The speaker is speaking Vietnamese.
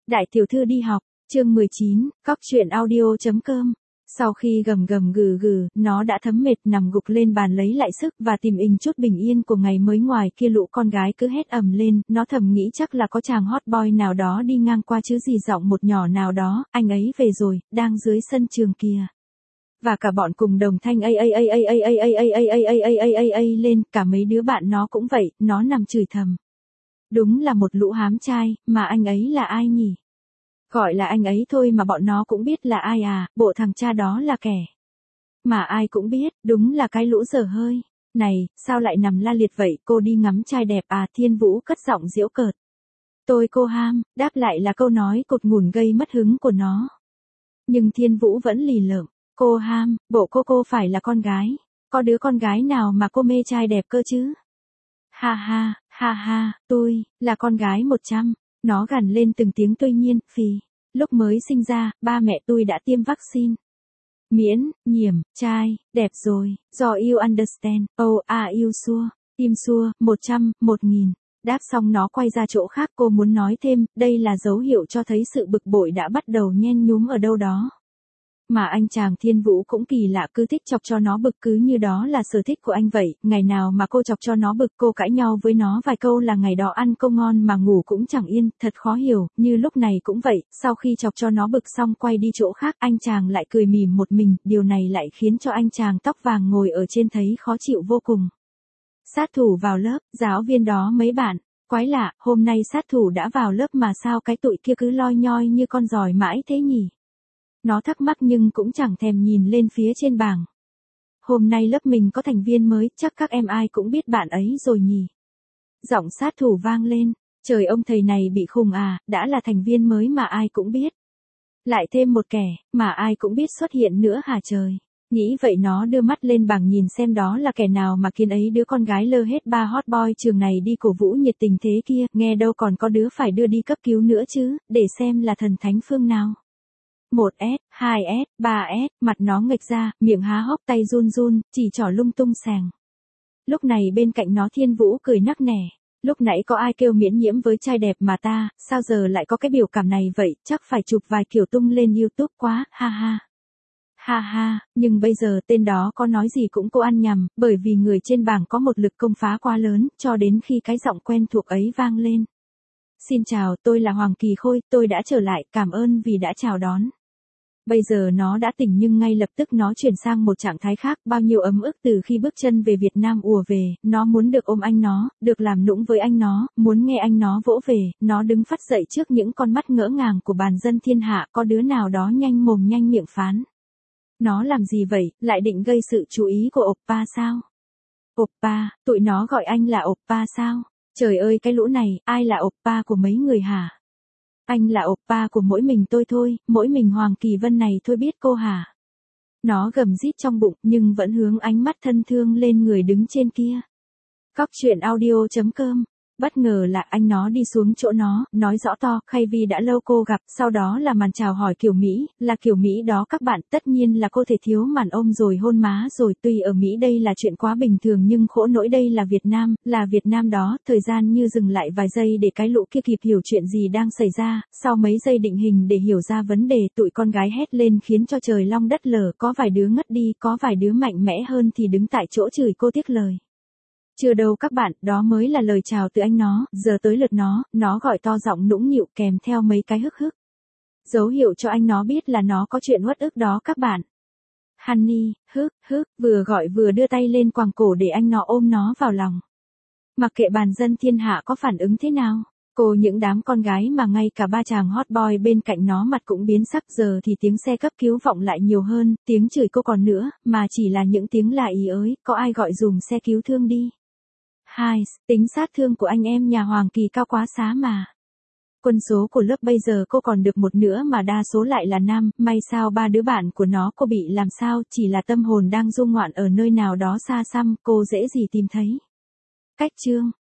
Đại tiểu thư đi học, chương 19, cóc truyện audio.com. Sau khi gầm gầm gừ gừ, nó đã thấm mệt nằm gục lên bàn lấy lại sức và tìm chút bình yên của ngày mới. Ngoài kia lũ con gái cứ hét ầm lên, nó thầm nghĩ chắc là có chàng hot boy nào đó đi ngang qua chứ gì, giọng một nhỏ nào đó, anh ấy về rồi, đang dưới sân trường kìa. Và cả bọn cùng đồng thanh lên, cả mấy đứa bạn nó cũng vậy, nó nằm chửi thầm. Đúng là một lũ hám trai, mà anh ấy là ai nhỉ? Gọi là anh ấy thôi mà bọn nó cũng biết là ai à, bộ thằng cha đó là kẻ. Mà ai cũng biết, đúng là cái lũ dở hơi. Này, sao lại nằm la liệt vậy, cô đi ngắm trai đẹp à? Thiên Vũ cất giọng giễu cợt. Tôi cô ham, đáp lại là câu nói cột ngùn gây mất hứng của nó. Nhưng Thiên Vũ vẫn lì lợm. Cô ham, bộ cô phải là con gái. Có đứa con gái nào mà cô mê trai đẹp cơ chứ? Ha ha, tôi, là con gái 100. Nó gằn lên từng tiếng. Tuy nhiên, lúc mới sinh ra, ba mẹ tôi đã tiêm vaccine. Miễn, nhiễm, trai, đẹp rồi, do you understand, oh, are you sure, tim sure, 100, 1000. Đáp xong nó quay ra chỗ khác. Cô muốn nói thêm, đây là dấu hiệu cho thấy sự bực bội đã bắt đầu nhen nhúm ở đâu đó. Mà anh chàng Thiên Vũ cũng kỳ lạ, cứ thích chọc cho nó bực, cứ như đó là sở thích của anh vậy. Ngày nào mà cô chọc cho nó bực, cô cãi nhau với nó vài câu là ngày đó ăn không ngon mà ngủ cũng chẳng yên, thật khó hiểu. Như lúc này cũng vậy, sau khi chọc cho nó bực xong quay đi chỗ khác, anh chàng lại cười mỉm một mình. Điều này lại khiến cho anh chàng tóc vàng ngồi ở trên thấy khó chịu vô cùng. Sát thủ vào lớp, giáo viên đó mấy bạn. Quái lạ, hôm nay sát thủ đã vào lớp mà sao cái tụi kia cứ loi nhoi như con giòi mãi thế nhỉ? Nó thắc mắc nhưng cũng chẳng thèm nhìn lên phía trên bảng. Hôm nay lớp mình có thành viên mới, chắc các em ai cũng biết bạn ấy rồi nhỉ? Giọng sát thủ vang lên. Trời, ông thầy này bị khùng à, đã là thành viên mới mà ai cũng biết. Lại thêm một kẻ, mà ai cũng biết xuất hiện nữa hả trời? Nghĩ vậy nó đưa mắt lên bảng nhìn xem đó là kẻ nào mà khiến ấy đứa con gái lơ hết ba hot boy trường này đi cổ vũ nhiệt tình thế kia, nghe đâu còn có đứa phải đưa đi cấp cứu nữa chứ, để xem là thần thánh phương nào. 1S, 2S, 3S, mặt nó nghệch ra, miệng há hốc, tay run run, chỉ trỏ lung tung sàng. Lúc này bên cạnh nó Thiên Vũ cười nắc nẻ. Lúc nãy có ai kêu miễn nhiễm với trai đẹp mà ta, sao giờ lại có cái biểu cảm này vậy, chắc phải chụp vài kiểu tung lên YouTube quá, ha ha. Ha ha, nhưng bây giờ tên đó có nói gì cũng cô ăn nhầm, bởi vì người trên bảng có một lực công phá quá lớn, cho đến khi cái giọng quen thuộc ấy vang lên. Xin chào, tôi là Hoàng Kỳ Khôi, tôi đã trở lại, cảm ơn vì đã chào đón. Bây giờ nó đã tỉnh nhưng ngay lập tức nó chuyển sang một trạng thái khác, bao nhiêu ấm ức từ khi bước chân về Việt Nam ùa về, nó muốn được ôm anh nó, được làm nũng với anh nó, muốn nghe anh nó vỗ về, nó đứng phắt dậy trước những con mắt ngỡ ngàng của bàn dân thiên hạ, có đứa nào đó nhanh mồm nhanh miệng phán. Nó làm gì vậy, lại định gây sự chú ý của oppa sao? Oppa, tụi nó gọi anh là oppa sao? Trời ơi cái lũ này, ai là oppa của mấy người hả? Anh là oppa của mỗi mình tôi thôi, mỗi mình Hoàng Kỳ Vân này thôi biết cô hả? Nó gầm rít trong bụng nhưng vẫn hướng ánh mắt thân thương lên người đứng trên kia. Cóc truyện audio.com. Bất ngờ là anh nó đi xuống chỗ nó, nói rõ to, Khay Vi đã lâu cô gặp, sau đó là màn chào hỏi kiểu Mỹ, là kiểu Mỹ đó các bạn, tất nhiên là cô thể thiếu màn ôm rồi hôn má rồi, tuy ở Mỹ đây là chuyện quá bình thường nhưng khổ nỗi đây là Việt Nam đó, thời gian như dừng lại vài giây để cái lũ kia kịp hiểu chuyện gì đang xảy ra, sau mấy giây định hình để hiểu ra vấn đề, tụi con gái hét lên khiến cho trời long đất lở, có vài đứa ngất đi, có vài đứa mạnh mẽ hơn thì đứng tại chỗ chửi cô tiếc lời. Chưa đâu các bạn, đó mới là lời chào từ anh nó, giờ tới lượt nó gọi to giọng nũng nịu kèm theo mấy cái hức hức. Dấu hiệu cho anh nó biết là nó có chuyện uất ức đó các bạn. Honey, vừa gọi vừa đưa tay lên quàng cổ để anh nó ôm nó vào lòng. Mặc kệ bàn dân thiên hạ có phản ứng thế nào, cô những đám con gái mà ngay cả ba chàng hot boy bên cạnh nó mặt cũng biến sắc, giờ thì tiếng xe cấp cứu vọng lại nhiều hơn, tiếng chửi cô còn nữa, mà chỉ là những tiếng lạ ý ới, có ai gọi dùm xe cứu thương đi. Hai, tính sát thương của anh em nhà Hoàng Kỳ cao quá xá mà. Quân số của lớp bây giờ cô còn được một nữa mà đa số lại là nam, may sao ba đứa bạn của nó cô bị làm sao, chỉ là tâm hồn đang du ngoạn ở nơi nào đó xa xăm, cô dễ gì tìm thấy. Cách chương